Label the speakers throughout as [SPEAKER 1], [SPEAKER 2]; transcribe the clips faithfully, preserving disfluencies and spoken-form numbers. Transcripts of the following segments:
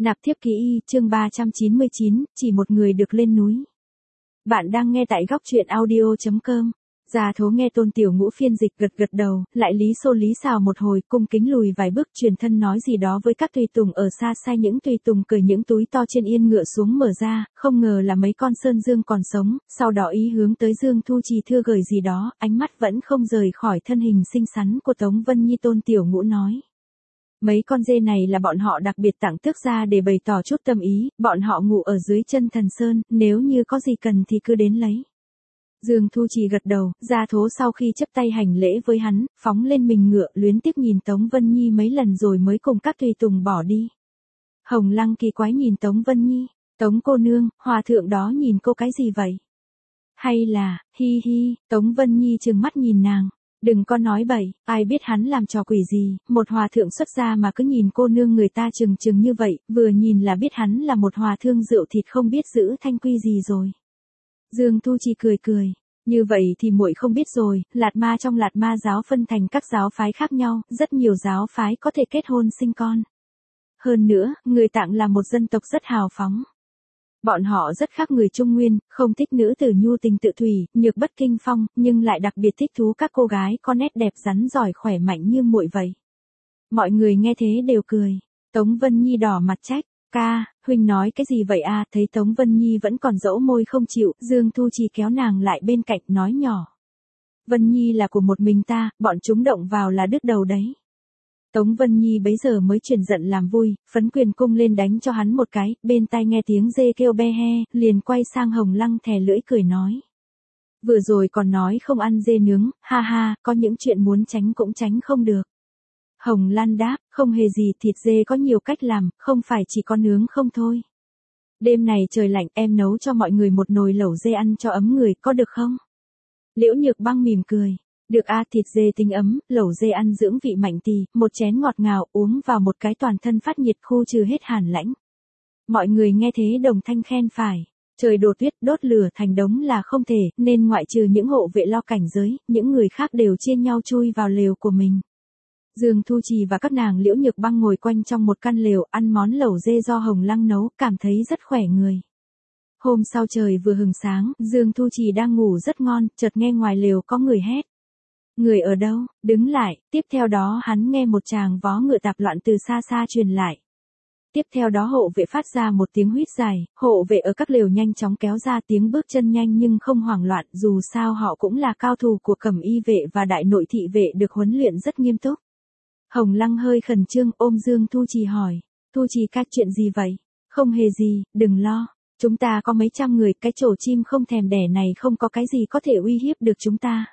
[SPEAKER 1] Nạp thiếp ký y, chương ba trăm chín mươi chín, chỉ một người được lên núi. Bạn đang nghe tại góc truyện audio chấm com. Gia Thố nghe Tôn Tiểu Ngũ phiên dịch gật gật đầu, lại lý xô lý xào một hồi, cung kính lùi vài bước, truyền thân nói gì đó với các tùy tùng ở xa xa. Những tùy tùng cởi những túi to trên yên ngựa xuống mở ra, không ngờ là mấy con sơn dương còn sống, sau đó ý hướng tới Dương Thu Trì thưa gửi gì đó, ánh mắt vẫn không rời khỏi thân hình xinh xắn của Tống Vân Nhi. Tôn Tiểu Ngũ nói: mấy con dê này là bọn họ đặc biệt tặng tước ra để bày tỏ chút tâm ý, bọn họ ngủ ở dưới chân Thần Sơn, nếu như có gì cần thì cứ đến lấy. Dương Thu Trì gật đầu, Gia Thố sau khi chấp tay hành lễ với hắn, phóng lên mình ngựa, luyến tiếc nhìn Tống Vân Nhi mấy lần rồi mới cùng các tùy tùng bỏ đi. Hồng Lăng kỳ quái nhìn Tống Vân Nhi: Tống cô nương, hòa thượng đó nhìn cô cái gì vậy? Hay là, hi hi, Tống Vân Nhi trừng mắt nhìn nàng: đừng có nói bậy, ai biết hắn làm trò quỷ gì, một hòa thượng xuất gia mà cứ nhìn cô nương người ta chừng chừng như vậy, vừa nhìn là biết hắn là một hòa thượng rượu thịt không biết giữ thanh quy gì rồi. Dương Thu Trì cười cười: như vậy thì muội không biết rồi, Lạt Ma trong Lạt Ma giáo phân thành các giáo phái khác nhau, rất nhiều giáo phái có thể kết hôn sinh con. Hơn nữa, người Tạng là một dân tộc rất hào phóng. Bọn họ rất khác người Trung Nguyên, không thích nữ tử nhu tình tự thủy, nhược bất kinh phong, nhưng lại đặc biệt thích thú các cô gái có nét đẹp rắn giỏi khỏe mạnh như muội vậy. Mọi người nghe thế đều cười. Tống Vân Nhi đỏ mặt trách: ca, huynh nói cái gì vậy a? Thấy Tống Vân Nhi vẫn còn dẫu môi không chịu, Dương Thu Trì kéo nàng lại bên cạnh nói nhỏ: Vân Nhi là của một mình ta, bọn chúng động vào là đứt đầu đấy. Tống Vân Nhi bấy giờ mới chuyển giận làm vui, phấn quyền cung lên đánh cho hắn một cái, bên tai nghe tiếng dê kêu be he, liền quay sang Hồng Lăng thè lưỡi cười nói: vừa rồi còn nói không ăn dê nướng, ha ha, có những chuyện muốn tránh cũng tránh không được. Hồng Lan đáp: không hề gì, thịt dê có nhiều cách làm, không phải chỉ có nướng không thôi. Đêm này trời lạnh, em nấu cho mọi người một nồi lẩu dê ăn cho ấm người, có được không? Liễu Nhược Băng mỉm cười: được a, thịt dê tính ấm, lẩu dê ăn dưỡng vị mạnh tỳ, một chén ngọt ngào, uống vào một cái toàn thân phát nhiệt, khu trừ hết hàn lãnh. Mọi người nghe thế đồng thanh khen phải. Trời đổ tuyết, đốt lửa thành đống là không thể, nên ngoại trừ những hộ vệ lo cảnh giới, những người khác đều chia nhau chui vào lều của mình. Dương Thu Trì và các nàng Liễu Nhược Băng ngồi quanh trong một căn lều, ăn món lẩu dê do Hồng Lăng nấu, cảm thấy rất khỏe người. Hôm sau trời vừa hừng sáng, Dương Thu Trì đang ngủ rất ngon, chợt nghe ngoài lều có người hét: người ở đâu? Đứng lại. Tiếp theo đó hắn nghe một tràng vó ngựa tạp loạn từ xa xa truyền lại. Tiếp theo đó hộ vệ phát ra một tiếng huýt dài, hộ vệ ở các lều nhanh chóng kéo ra, tiếng bước chân nhanh nhưng không hoảng loạn, dù sao họ cũng là cao thủ của Cẩm Y vệ và đại nội thị vệ được huấn luyện rất nghiêm túc. Hồng Lăng hơi khẩn trương ôm Dương Thu Trì hỏi: Thu Trì ca, chuyện gì vậy? Không hề gì, đừng lo. Chúng ta có mấy trăm người, cái chổ chim không thèm đẻ này không có cái gì có thể uy hiếp được chúng ta.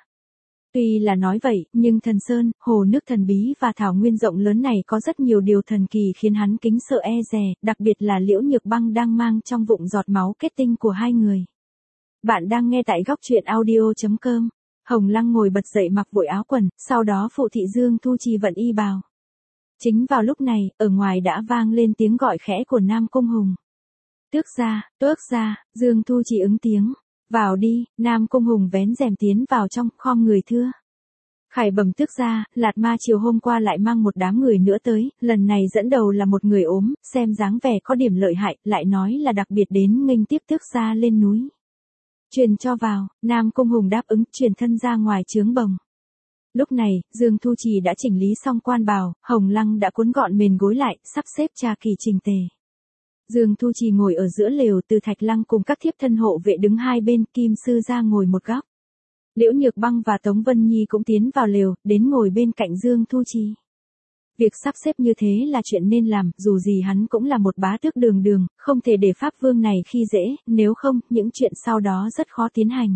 [SPEAKER 1] Tuy là nói vậy, nhưng Thần Sơn, hồ nước thần bí và thảo nguyên rộng lớn này có rất nhiều điều thần kỳ khiến hắn kính sợ e dè, đặc biệt là Liễu Nhược Băng đang mang trong bụng giọt máu kết tinh của hai người. Bạn đang nghe tại góc truyện audio chấm com. Hồng Lăng ngồi bật dậy mặc vội áo quần, sau đó phụ thị Dương Thu Trì vận y bào. Chính vào lúc này, ở ngoài đã vang lên tiếng gọi khẽ của Nam Cung Hùng: tước gia, tước gia. Dương Thu Trì ứng tiếng: vào đi. Nam Cung Hùng vén rèm tiến vào trong, khom người thưa: khải bẩm tước gia, Lạt Ma chiều hôm qua lại mang một đám người nữa tới, lần này dẫn đầu là một người ốm, xem dáng vẻ có điểm lợi hại, lại nói là đặc biệt đến nghênh tiếp tước gia lên núi. Truyền cho vào. Nam Cung Hùng đáp ứng, truyền thân ra ngoài trướng bồng. Lúc này, Dương Thu Trì đã chỉnh lý xong quan bào, Hồng Lăng đã cuốn gọn mền gối lại, sắp xếp trà kỳ trình tề. Dương Thu Trì ngồi ở giữa lều, Từ Thạch Lăng cùng các thiếp thân hộ vệ đứng hai bên, Kim Sư ra ngồi một góc. Liễu Nhược Băng và Tống Vân Nhi cũng tiến vào lều, đến ngồi bên cạnh Dương Thu Trì. Việc sắp xếp như thế là chuyện nên làm, dù gì hắn cũng là một bá tước đường đường, không thể để Pháp Vương này khi dễ, nếu không, những chuyện sau đó rất khó tiến hành.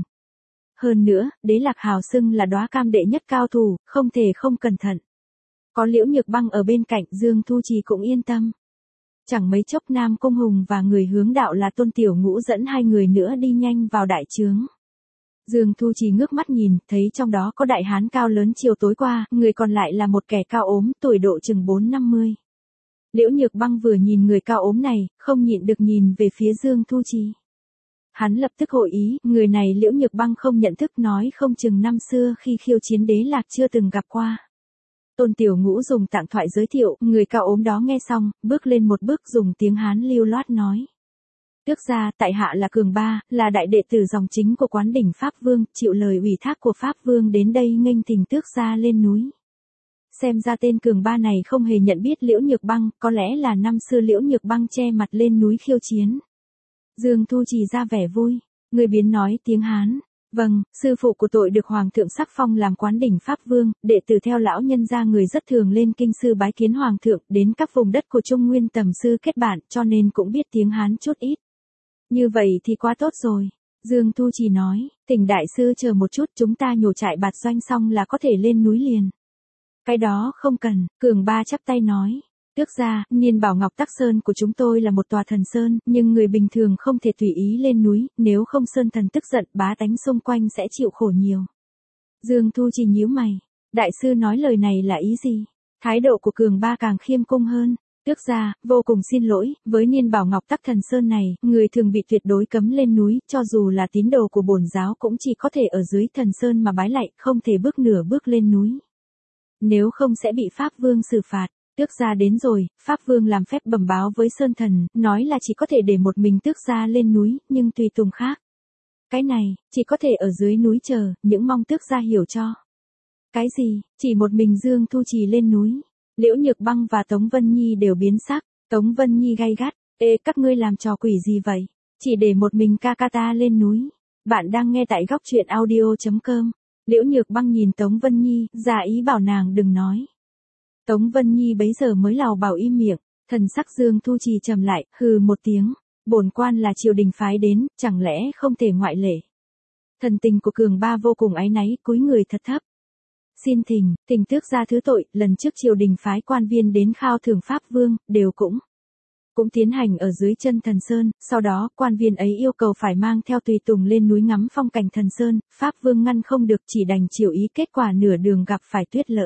[SPEAKER 1] Hơn nữa, Đế Lạc hào xưng là đóa cam đệ nhất cao thủ, không thể không cẩn thận. Có Liễu Nhược Băng ở bên cạnh, Dương Thu Trì cũng yên tâm. Chẳng mấy chốc Nam Cung Hùng và người hướng đạo là Tôn Tiểu Ngũ dẫn hai người nữa đi nhanh vào đại trướng. Dương Thu Trì ngước mắt nhìn, thấy trong đó có đại hán cao lớn chiều tối qua, người còn lại là một kẻ cao ốm, tuổi độ chừng bốn năm mươi. Liễu Nhược Băng vừa nhìn người cao ốm này, không nhịn được nhìn về phía Dương Thu Trì. Hắn lập tức hội ý, người này Liễu Nhược Băng không nhận thức, nói không chừng năm xưa khi khiêu chiến Đế Lạc chưa từng gặp qua. Tôn Tiểu Ngũ dùng tạng thoại giới thiệu, người cao ốm đó nghe xong, bước lên một bước dùng tiếng Hán lưu loát nói. Tước gia, tại hạ là Cường Ba, là đại đệ tử dòng chính của Quán Đỉnh Pháp Vương, chịu lời ủy thác của Pháp Vương đến đây nghênh thỉnh tước gia lên núi. Xem ra tên Cường Ba này không hề nhận biết Liễu Nhược Băng, có lẽ là năm xưa Liễu Nhược Băng che mặt lên núi khiêu chiến. Dương Thu Trì ra vẻ vui, người biến nói tiếng Hán. Vâng, sư phụ của tội được Hoàng thượng sắc phong làm Quán Đỉnh Pháp Vương, đệ tử theo lão nhân gia người rất thường lên kinh sư bái kiến Hoàng thượng, đến các vùng đất của Trung Nguyên tầm sư kết bạn, cho nên cũng biết tiếng Hán chút ít. Như vậy thì quá tốt rồi. Dương Thu Trì nói, Thỉnh đại sư chờ một chút, chúng ta nhổ trại bạt doanh xong là có thể lên núi liền. Cái đó không cần, Cường Ba chắp tay nói. Tước gia, Niên Bảo Ngọc Tắc Sơn của chúng tôi là một tòa thần sơn, nhưng người bình thường không thể tùy ý lên núi, nếu không sơn thần tức giận, bá tánh xung quanh sẽ chịu khổ nhiều. Dương Thu Trì nhíu mày, đại sư nói lời này là ý gì? Thái độ của Cường Ba càng khiêm cung hơn. Tước gia, vô cùng xin lỗi, với Niên Bảo Ngọc Tắc Thần Sơn này, người thường bị tuyệt đối cấm lên núi, cho dù là tín đồ của bổn giáo cũng chỉ có thể ở dưới thần sơn mà bái lạy, không thể bước nửa bước lên núi. Nếu không sẽ bị Pháp Vương xử phạt. Tước gia đến rồi, Pháp Vương làm phép bẩm báo với Sơn Thần, nói là chỉ có thể để một mình tước gia lên núi, nhưng tùy tùng khác. Cái này, chỉ có thể ở dưới núi chờ, những mong tước gia hiểu cho. Cái gì, chỉ một mình Dương Thu Trì lên núi. Liễu Nhược Băng và Tống Vân Nhi đều biến sắc, Tống Vân Nhi gay gắt, ê các ngươi làm trò quỷ gì vậy, chỉ để một mình ca ca ta lên núi. Bạn đang nghe tại góc truyện audio chấm com. Liễu Nhược Băng nhìn Tống Vân Nhi, ra ý bảo nàng đừng nói. Tống Vân Nhi bấy giờ mới lào bảo im miệng, thần sắc Dương Thu Trì trầm lại, hừ một tiếng, bổn quan là triều đình phái đến, chẳng lẽ không thể ngoại lệ. Thần tình của Cường Ba vô cùng áy náy, cúi người thật thấp. Xin thỉnh, thỉnh tước gia thứ tội, lần trước triều đình phái quan viên đến khao thưởng Pháp Vương, đều cũng cũng tiến hành ở dưới chân thần sơn, sau đó quan viên ấy yêu cầu phải mang theo tùy tùng lên núi ngắm phong cảnh thần sơn, Pháp Vương ngăn không được chỉ đành chiều ý, kết quả nửa đường gặp phải tuyết lỡ.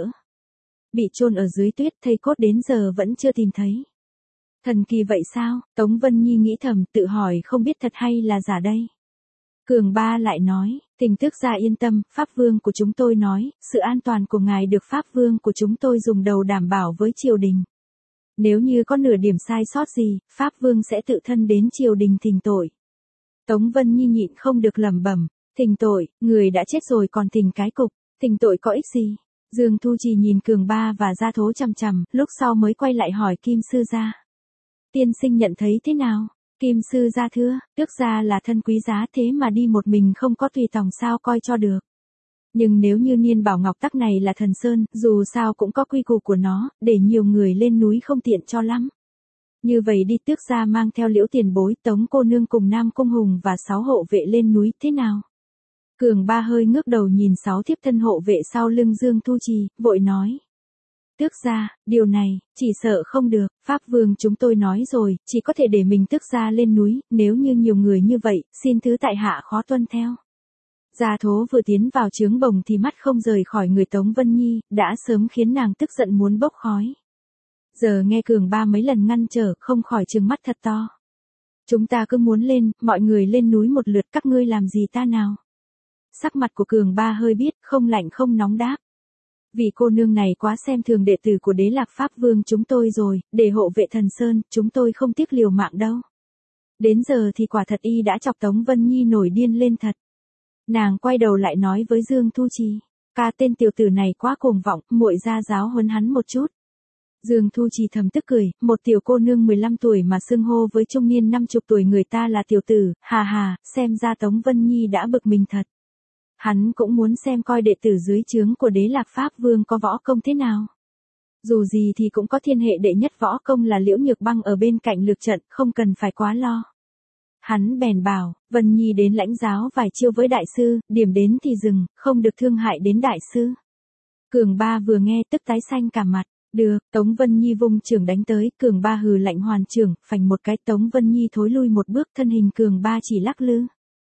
[SPEAKER 1] Bị chôn ở dưới tuyết, thây cốt đến giờ vẫn chưa tìm thấy. Thần kỳ vậy sao? Tống Vân Nhi nghĩ thầm, tự hỏi không biết thật hay là giả đây. Cường Ba lại nói, thỉnh tước gia yên tâm, Pháp Vương của chúng tôi nói, sự an toàn của ngài được Pháp Vương của chúng tôi dùng đầu đảm bảo với triều đình. Nếu như có nửa điểm sai sót gì, Pháp Vương sẽ tự thân đến triều đình thỉnh tội. Tống Vân Nhi nhịn không được lẩm bẩm, thỉnh tội, người đã chết rồi còn thỉnh cái cục, thỉnh tội có ích gì? Dương Thu Trì nhìn Cường Ba và Gia Thố chằm chằm, lúc sau mới quay lại hỏi Kim sư gia. Tiên sinh nhận thấy thế nào? Kim sư gia thưa, tước gia là thân quý giá thế mà đi một mình không có tùy tòng sao coi cho được. Nhưng nếu như Niên Bảo Ngọc Tắc này là thần sơn, dù sao cũng có quy củ của nó, để nhiều người lên núi không tiện cho lắm. Như vậy đi tước gia mang theo Liễu tiền bối, Tống cô nương cùng Nam Cung Hùng và sáu hộ vệ lên núi thế nào? Cường Ba hơi ngước đầu nhìn sáu thiếp thân hộ vệ sau lưng Dương Thu Trì, vội nói. Tước gia, điều này, chỉ sợ không được, Pháp Vương chúng tôi nói rồi, chỉ có thể để mình tước gia lên núi, nếu như nhiều người như vậy, xin thứ tại hạ khó tuân theo. Gia Thố vừa tiến vào trướng bồng thì mắt không rời khỏi người Tống Vân Nhi, đã sớm khiến nàng tức giận muốn bốc khói. Giờ nghe Cường Ba mấy lần ngăn trở, không khỏi trừng mắt thật to. Chúng ta cứ muốn lên, mọi người lên núi một lượt, các ngươi làm gì ta nào? Sắc mặt của Cường Ba hơi biết, không lạnh không nóng đáp. Vì cô nương này quá xem thường đệ tử của Đế Lạc Pháp Vương chúng tôi rồi, để hộ vệ thần sơn, chúng tôi không tiếc liều mạng đâu. Đến giờ thì quả thật y đã chọc Tống Vân Nhi nổi điên lên thật. Nàng quay đầu lại nói với Dương Thu Trì, ca tên tiểu tử này quá cuồng vọng, muội ra giáo huấn hắn một chút. Dương Thu Trì thầm tức cười, một tiểu cô nương mười lăm tuổi mà xưng hô với trung niên năm chục tuổi người ta là tiểu tử, hà hà, xem ra Tống Vân Nhi đã bực mình thật. Hắn cũng muốn xem coi đệ tử dưới trướng của Đế Lạc Pháp Vương có võ công thế nào. Dù gì thì cũng có thiên hệ đệ nhất võ công là Liễu Nhược Băng ở bên cạnh lược trận, không cần phải quá lo. Hắn bèn bảo, Vân Nhi đến lãnh giáo vài chiêu với đại sư, điểm đến thì dừng, không được thương hại đến đại sư. Cường Ba vừa nghe tức tái xanh cả mặt, được, Tống Vân Nhi vung trường đánh tới, Cường Ba hừ lạnh hoàn trường, phành một cái, Tống Vân Nhi thối lui một bước, thân hình Cường Ba chỉ lắc lư.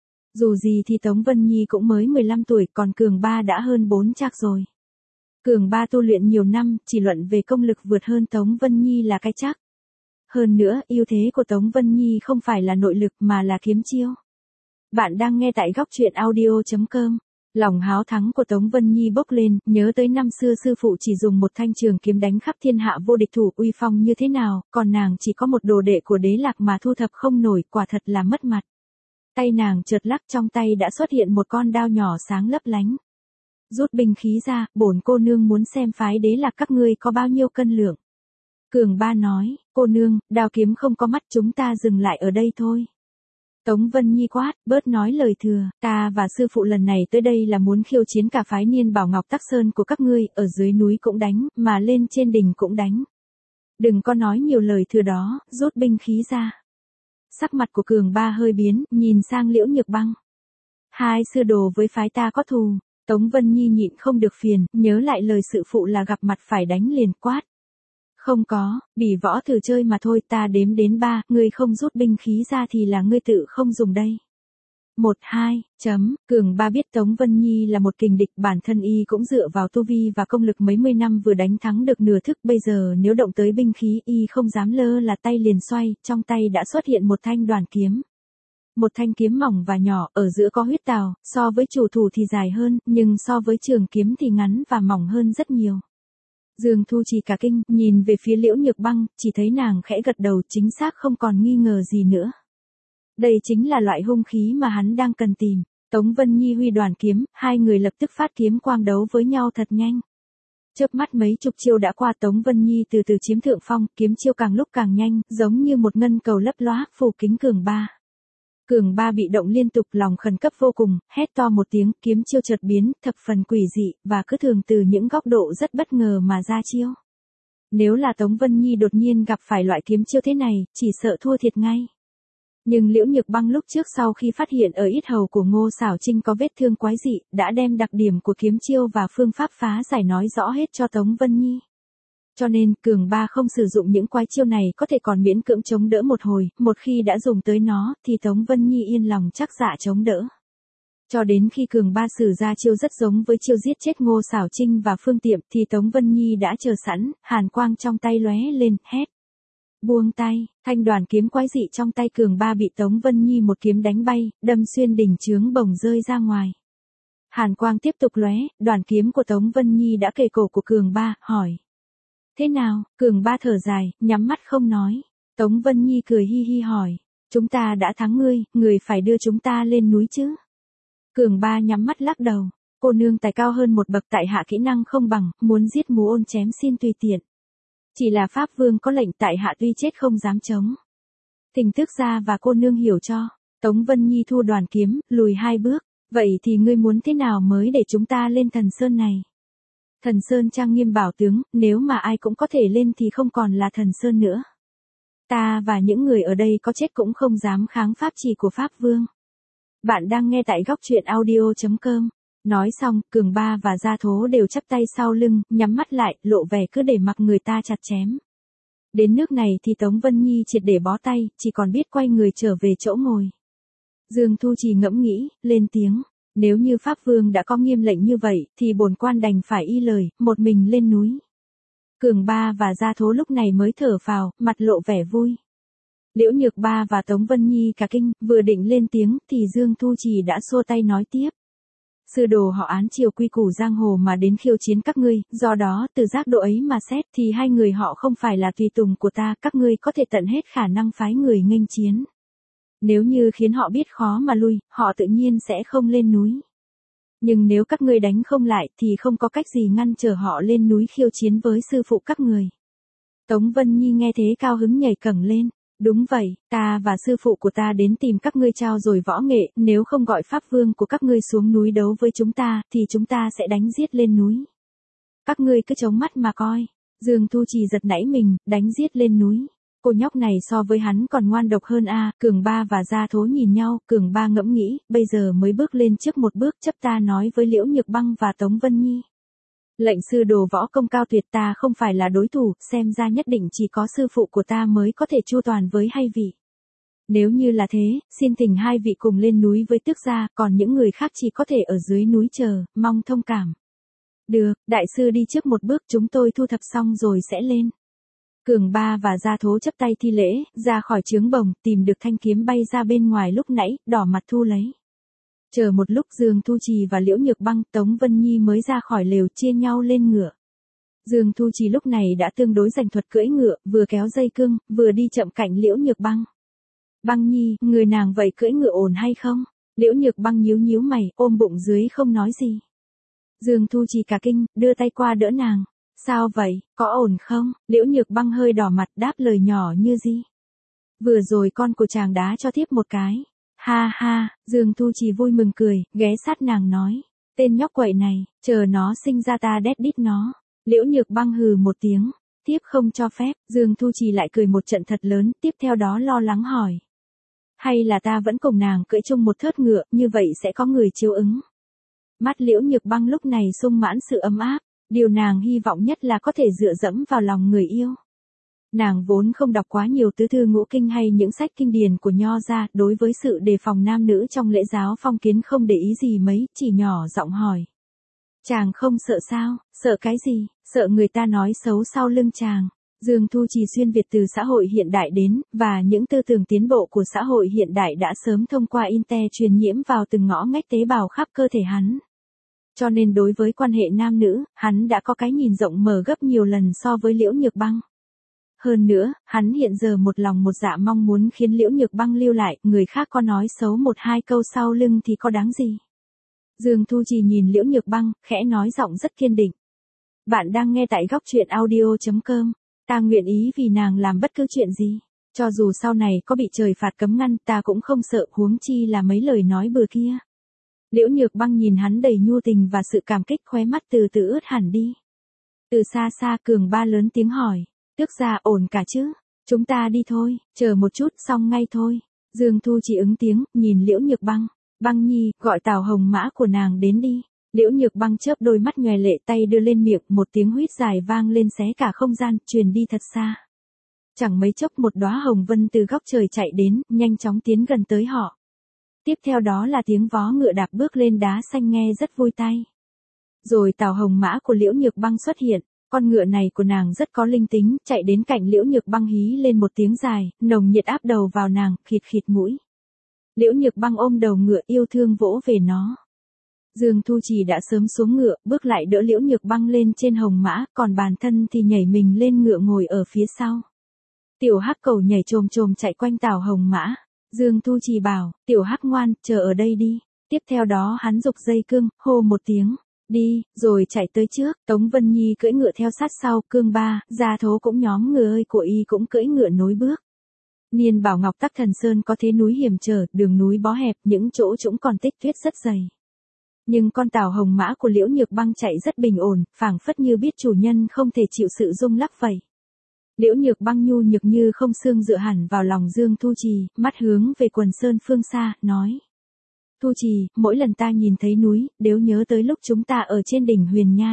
[SPEAKER 1] Dù gì thì Tống Vân Nhi cũng mới mười lăm tuổi, còn Cường Ba đã hơn bốn chạc rồi. Cường Ba tu luyện nhiều năm, chỉ luận về công lực vượt hơn Tống Vân Nhi là cái chắc. Hơn nữa, ưu thế của Tống Vân Nhi không phải là nội lực mà là kiếm chiêu. Bạn đang nghe tại góc truyện audio chấm com. Lòng háo thắng của Tống Vân Nhi bốc lên, nhớ tới năm xưa sư phụ chỉ dùng một thanh trường kiếm đánh khắp thiên hạ vô địch thủ uy phong như thế nào, còn nàng chỉ có một đồ đệ của Đế Lạc mà thu thập không nổi, quả thật là mất mặt. Tay nàng chợt lắc, trong tay đã xuất hiện một con đao nhỏ sáng lấp lánh. Rút binh khí ra, bổn cô nương muốn xem phái Đế Lạc các ngươi có bao nhiêu cân lượng. Cường Ba nói, cô nương, đao kiếm không có mắt, chúng ta dừng lại ở đây thôi. Tống Vân Nhi quát, bớt nói lời thừa, ta và sư phụ lần này tới đây là muốn khiêu chiến cả phái Niên Bảo Ngọc Tắc Sơn của các ngươi, ở dưới núi cũng đánh, mà lên trên đỉnh cũng đánh. Đừng có nói nhiều lời thừa đó, rút binh khí ra. Sắc mặt của Cường Ba hơi biến, nhìn sang Liễu Nhược Băng. Hai sư đồ với phái ta có thù. Tống Vân Nhi nhịn không được phiền, nhớ lại lời sư phụ là gặp mặt phải đánh liền, quát. Không có, bỉ võ thử chơi mà thôi, ta đếm đến ba, ngươi không rút binh khí ra thì là ngươi tự không dùng đây. Một hai, chấm, Cường Ba biết Tống Vân Nhi là một kình địch, bản thân y cũng dựa vào tu vi và công lực mấy mươi năm vừa đánh thắng được nửa thức, bây giờ nếu động tới binh khí y không dám lơ là tay liền xoay, trong tay đã xuất hiện một thanh đoàn kiếm. Một thanh kiếm mỏng và nhỏ, ở giữa có huyết tào, so với chủ thủ thì dài hơn, nhưng so với trường kiếm thì ngắn và mỏng hơn rất nhiều. Dương Thu Trì cả kinh, nhìn về phía Liễu Nhược Băng, chỉ thấy nàng khẽ gật đầu, chính xác không còn nghi ngờ gì nữa. Đây chính là loại hung khí mà hắn đang cần tìm. Tống Vân Nhi huy đoàn kiếm, hai người lập tức phát kiếm quang đấu với nhau thật nhanh. Chớp mắt mấy chục chiêu đã qua, Tống Vân Nhi từ từ chiếm thượng phong, kiếm chiêu càng lúc càng nhanh, giống như một ngân cầu lấp lóa, phủ kính Cường Ba. Cường Ba bị động liên tục, lòng khẩn cấp vô cùng, hét to một tiếng, kiếm chiêu chợt biến, thập phần quỷ dị, và cứ thường từ những góc độ rất bất ngờ mà ra chiêu. Nếu là Tống Vân Nhi đột nhiên gặp phải loại kiếm chiêu thế này, chỉ sợ thua thiệt ngay. Nhưng Liễu Nhược Băng lúc trước sau khi phát hiện ở yết hầu của Ngô Xảo Trinh có vết thương quái dị, đã đem đặc điểm của kiếm chiêu và phương pháp phá giải nói rõ hết cho Tống Vân Nhi. Cho nên, Cường Ba không sử dụng những quái chiêu này có thể còn miễn cưỡng chống đỡ một hồi, một khi đã dùng tới nó, thì Tống Vân Nhi yên lòng chắc dạ chống đỡ. Cho đến khi Cường Ba sử ra chiêu rất giống với chiêu giết chết Ngô Xảo Trinh và Phương Tiệm thì Tống Vân Nhi đã chờ sẵn, hàn quang trong tay lóe lên, hét. Buông tay, thanh đoàn kiếm quái dị trong tay Cường Ba bị Tống Vân Nhi một kiếm đánh bay, đâm xuyên đỉnh chướng bồng rơi ra ngoài. Hàn quang tiếp tục lóe, đoàn kiếm của Tống Vân Nhi đã kề cổ của Cường Ba, hỏi. Thế nào? Cường Ba thở dài, nhắm mắt không nói. Tống Vân Nhi cười hi hi hỏi. Chúng ta đã thắng ngươi, người phải đưa chúng ta lên núi chứ? Cường Ba nhắm mắt lắc đầu. Cô nương tài cao hơn một bậc, tại hạ kỹ năng không bằng, muốn giết Mù Ôn chém xin tùy tiện. Chỉ là Pháp Vương có lệnh, tại hạ tuy chết không dám chống. Tình thức ra và cô nương hiểu cho. Tống Vân Nhi thu đoàn kiếm, lùi hai bước. Vậy thì ngươi muốn thế nào mới để chúng ta lên Thần Sơn này? Thần Sơn trang nghiêm bảo tướng, nếu mà ai cũng có thể lên thì không còn là Thần Sơn nữa. Ta và những người ở đây có chết cũng không dám kháng pháp chỉ của Pháp Vương. Bạn đang nghe tại góc truyện audio chấm com. Nói xong, Cường Ba và Gia Thố đều chắp tay sau lưng, nhắm mắt lại, lộ vẻ cứ để mặc người ta chặt chém. Đến nước này thì Tống Vân Nhi triệt để bó tay, chỉ còn biết quay người trở về chỗ ngồi. Dương Thu Trì ngẫm nghĩ, lên tiếng. Nếu như Pháp Vương đã có nghiêm lệnh như vậy, thì bổn quan đành phải y lời, một mình lên núi. Cường Ba và Gia Thố lúc này mới thở phào, mặt lộ vẻ vui. Liễu Nhược Ba và Tống Vân Nhi cả kinh, vừa định lên tiếng, thì Dương Thu Trì đã xua tay nói tiếp. Sư đồ họ án chiều quy củ giang hồ mà đến khiêu chiến các ngươi, do đó, từ giác độ ấy mà xét thì hai người họ không phải là tùy tùng của ta, các ngươi có thể tận hết khả năng phái người nghênh chiến. Nếu như khiến họ biết khó mà lui, họ tự nhiên sẽ không lên núi. Nhưng nếu các ngươi đánh không lại thì không có cách gì ngăn trở họ lên núi khiêu chiến với sư phụ các người. Tống Vân Nhi nghe thế cao hứng nhảy cẫng lên. Đúng vậy, ta và sư phụ của ta đến tìm các ngươi trao dồi võ nghệ, nếu không gọi Pháp Vương của các ngươi xuống núi đấu với chúng ta, thì chúng ta sẽ đánh giết lên núi. Các ngươi cứ chống mắt mà coi. Dương Thu Trì giật nảy mình, đánh giết lên núi. Cô nhóc này so với hắn còn ngoan độc hơn a. À. Cường Ba và Gia Thố nhìn nhau, Cường Ba ngẫm nghĩ, bây giờ mới bước lên trước một bước, chấp ta nói với Liễu Nhược Băng và Tống Vân Nhi. Lệnh sư đồ võ công cao tuyệt, ta không phải là đối thủ, xem ra nhất định chỉ có sư phụ của ta mới có thể chu toàn với hai vị. Nếu như là thế, xin thỉnh hai vị cùng lên núi với tước gia, còn những người khác chỉ có thể ở dưới núi chờ, mong thông cảm. Được, đại sư đi trước một bước, chúng tôi thu thập xong rồi sẽ lên. Cường Ba và Gia Thố chấp tay thi lễ, ra khỏi trướng bồng, tìm được thanh kiếm bay ra bên ngoài lúc nãy, đỏ mặt thu lấy. Chờ một lúc Dương Thu Trì và Liễu Nhược Băng, Tống Vân Nhi mới ra khỏi lều chia nhau lên ngựa. Dương Thu Trì lúc này đã tương đối rành thuật cưỡi ngựa, vừa kéo dây cương, vừa đi chậm cạnh Liễu Nhược Băng. Băng Nhi, người nàng vậy cưỡi ngựa ổn hay không? Liễu Nhược Băng nhíu nhíu mày, ôm bụng dưới không nói gì. Dương Thu Trì cả kinh, đưa tay qua đỡ nàng. Sao vậy, có ổn không? Liễu Nhược Băng hơi đỏ mặt đáp lời nhỏ như gì. Vừa rồi con của chàng đá cho thiếp một cái. Ha ha, Dương Thu Trì vui mừng cười, ghé sát nàng nói. Tên nhóc quậy này, chờ nó sinh ra ta đét đít nó. Liễu Nhược Băng hừ một tiếng, thiếp không cho phép. Dương Thu Trì lại cười một trận thật lớn, tiếp theo đó lo lắng hỏi. Hay là ta vẫn cùng nàng cưỡi chung một thớt ngựa, như vậy sẽ có người chiếu ứng. Mắt Liễu Nhược Băng lúc này sung mãn sự ấm áp, điều nàng hy vọng nhất là có thể dựa dẫm vào lòng người yêu. Nàng vốn không đọc quá nhiều tứ thư ngũ kinh hay những sách kinh điển của Nho gia, đối với sự đề phòng nam nữ trong lễ giáo phong kiến không để ý gì mấy, chỉ nhỏ giọng hỏi. Chàng không sợ sao, sợ cái gì, sợ người ta nói xấu sau lưng chàng. Dương Thu Trì xuyên Việt từ xã hội hiện đại đến, và những tư tưởng tiến bộ của xã hội hiện đại đã sớm thông qua Inter truyền nhiễm vào từng ngõ ngách tế bào khắp cơ thể hắn. Cho nên đối với quan hệ nam nữ, hắn đã có cái nhìn rộng mở gấp nhiều lần so với Liễu Nhược Băng. Hơn nữa, hắn hiện giờ một lòng một dạ mong muốn khiến Liễu Nhược Băng lưu lại, người khác có nói xấu một hai câu sau lưng thì có đáng gì. Dương Thu Trì nhìn Liễu Nhược Băng, khẽ nói giọng rất kiên định. Bạn đang nghe tại góc truyện audio chấm com. Ta nguyện ý vì nàng làm bất cứ chuyện gì. Cho dù sau này có bị trời phạt cấm ngăn ta cũng không sợ, huống chi là mấy lời nói bừa kia. Liễu Nhược Băng nhìn hắn đầy nhu tình và sự cảm kích, khóe mắt từ từ ướt hẳn đi. Từ xa xa Cường Ba lớn tiếng hỏi. Tước gia ổn cả chứ? Chúng ta đi thôi, chờ một chút xong ngay thôi. Dương Thu chỉ ứng tiếng, nhìn Liễu Nhược Băng. Băng Nhi, gọi Tào Hồng Mã của nàng đến đi. Liễu Nhược Băng chớp đôi mắt nhòe lệ, tay đưa lên miệng, một tiếng huýt dài vang lên xé cả không gian, truyền đi thật xa. Chẳng mấy chốc một đóa hồng vân từ góc trời chạy đến, nhanh chóng tiến gần tới họ. Tiếp theo đó là tiếng vó ngựa đạp bước lên đá xanh nghe rất vui tai. Rồi Tào Hồng Mã của Liễu Nhược Băng xuất hiện, con ngựa này của nàng rất có linh tính, chạy đến cạnh Liễu Nhược Băng hí lên một tiếng dài, nồng nhiệt áp đầu vào nàng, khịt khịt mũi. Liễu Nhược Băng ôm đầu ngựa yêu thương vỗ về nó. Dương Thu Trì đã sớm xuống ngựa, bước lại đỡ Liễu Nhược Băng lên trên hồng mã, còn bản thân thì nhảy mình lên ngựa ngồi ở phía sau. Tiểu Hắc cầu nhảy chồm chồm chạy quanh Tào Hồng Mã. Dương Thu Trì bảo, Tiểu Hắc ngoan, chờ ở đây đi. Tiếp theo đó hắn giục dây cương, hô một tiếng, đi, rồi chạy tới trước. Tống Vân Nhi cưỡi ngựa theo sát sau, Cương Ba, Gia Thố cũng nhóm người ơi của y cũng cưỡi ngựa nối bước. Niên bảo Ngọc Tắc Thần Sơn có thế núi hiểm trở, đường núi bó hẹp, những chỗ trũng còn tích tuyết rất dày. Nhưng con Tào Hồng Mã của Liễu Nhược Băng chạy rất bình ổn, phảng phất như biết chủ nhân không thể chịu sự rung lắc vậy. Liễu Nhược Băng nhu nhược như không xương dựa hẳn vào lòng Dương Thu Trì, mắt hướng về quần sơn phương xa, nói. Thu Trì, mỗi lần ta nhìn thấy núi, đều nhớ tới lúc chúng ta ở trên đỉnh Huyền Nhai.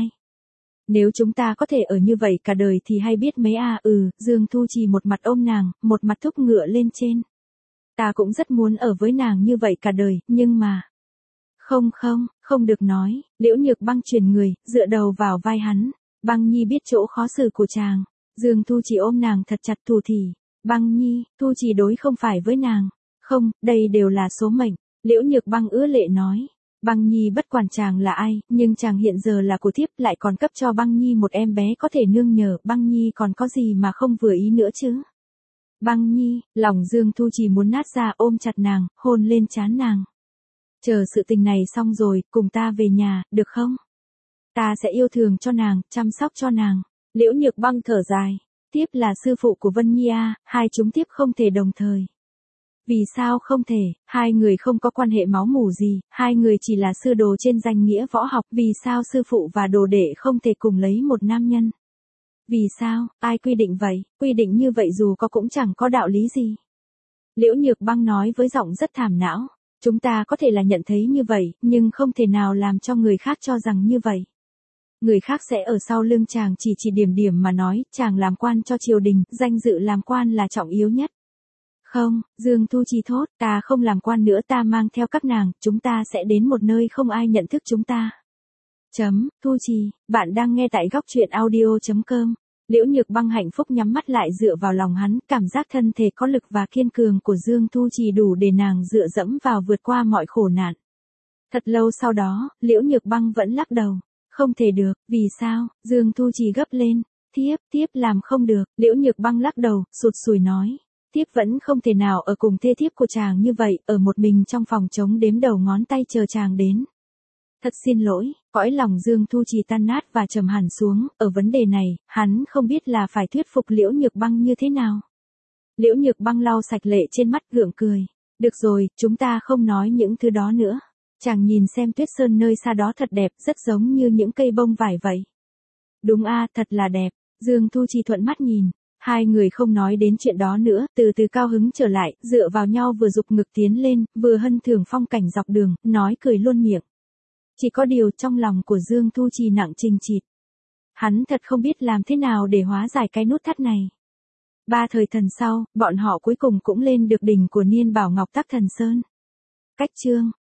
[SPEAKER 1] Nếu chúng ta có thể ở như vậy cả đời thì hay biết mấy à. Ừ, Dương Thu Trì một mặt ôm nàng, một mặt thúc ngựa lên trên. Ta cũng rất muốn ở với nàng như vậy cả đời, nhưng mà... Không không, không được nói. Liễu Nhược Băng chuyển người, dựa đầu vào vai hắn. Băng Nhi biết chỗ khó xử của chàng. Dương Thu Trì ôm nàng thật chặt thủ thỉ. Băng Nhi, Thu Trì đối không phải với nàng. Không, đây đều là số mệnh. Liễu Nhược Băng ứa lệ nói. Băng Nhi bất quản chàng là ai, nhưng chàng hiện giờ là của thiếp, lại còn cấp cho Băng Nhi một em bé có thể nương nhờ. Băng Nhi còn có gì mà không vừa ý nữa chứ? Băng Nhi, lòng Dương Thu Trì muốn nát ra, ôm chặt nàng, hôn lên trán nàng. Chờ sự tình này xong rồi, cùng ta về nhà, được không? Ta sẽ yêu thương cho nàng, chăm sóc cho nàng. Liễu Nhược Băng thở dài. Tiếp là sư phụ của Vân Nhi à, hai chúng tiếp không thể đồng thời. Vì sao không thể, hai người không có quan hệ máu mủ gì, hai người chỉ là sư đồ trên danh nghĩa võ học. Vì sao sư phụ và đồ đệ không thể cùng lấy một nam nhân? Vì sao, ai quy định vậy, quy định như vậy dù có cũng chẳng có đạo lý gì. Liễu Nhược Băng nói với giọng rất thảm não. Chúng ta có thể là nhận thấy như vậy, nhưng không thể nào làm cho người khác cho rằng như vậy. Người khác sẽ ở sau lưng chàng chỉ chỉ điểm điểm mà nói, chàng làm quan cho triều đình, danh dự làm quan là trọng yếu nhất. Không, Dương Thu Trì thốt, ta không làm quan nữa, ta mang theo các nàng, chúng ta sẽ đến một nơi không ai nhận thức chúng ta. Chấm, Thu Trì, bạn đang nghe tại góc truyện audio chấm com. Liễu Nhược Băng hạnh phúc nhắm mắt lại dựa vào lòng hắn, cảm giác thân thể có lực và kiên cường của Dương Thu Trì đủ để nàng dựa dẫm vào vượt qua mọi khổ nạn. Thật lâu sau đó, Liễu Nhược Băng vẫn lắc đầu. Không thể được, vì sao? Dương Thu Trì gấp lên. Thiếp, thiếp làm không được, Liễu Nhược Băng lắc đầu, sụt sùi nói. Thiếp vẫn không thể nào ở cùng thê thiếp của chàng như vậy, ở một mình trong phòng trống đếm đầu ngón tay chờ chàng đến. Thật xin lỗi, cõi lòng Dương Thu Trì tan nát và trầm hẳn xuống, ở vấn đề này, hắn không biết là phải thuyết phục Liễu Nhược Băng như thế nào. Liễu Nhược Băng lau sạch lệ trên mắt gượng cười. Được rồi, chúng ta không nói những thứ đó nữa. Chàng nhìn xem tuyết sơn nơi xa đó thật đẹp, rất giống như những cây bông vải vậy. Đúng a, thật là đẹp. Dương Thu Trì thuận mắt nhìn. Hai người không nói đến chuyện đó nữa, từ từ cao hứng trở lại, dựa vào nhau vừa rụp ngực tiến lên, vừa hân thưởng phong cảnh dọc đường, nói cười luôn miệng. Chỉ có điều trong lòng của Dương Thu Trì nặng chình chịt. Hắn thật không biết làm thế nào để hóa giải cái nút thắt này. Ba thời thần sau, bọn họ cuối cùng cũng lên được đỉnh của Niên Bảo Ngọc Tắc Thần Sơn. Cách chương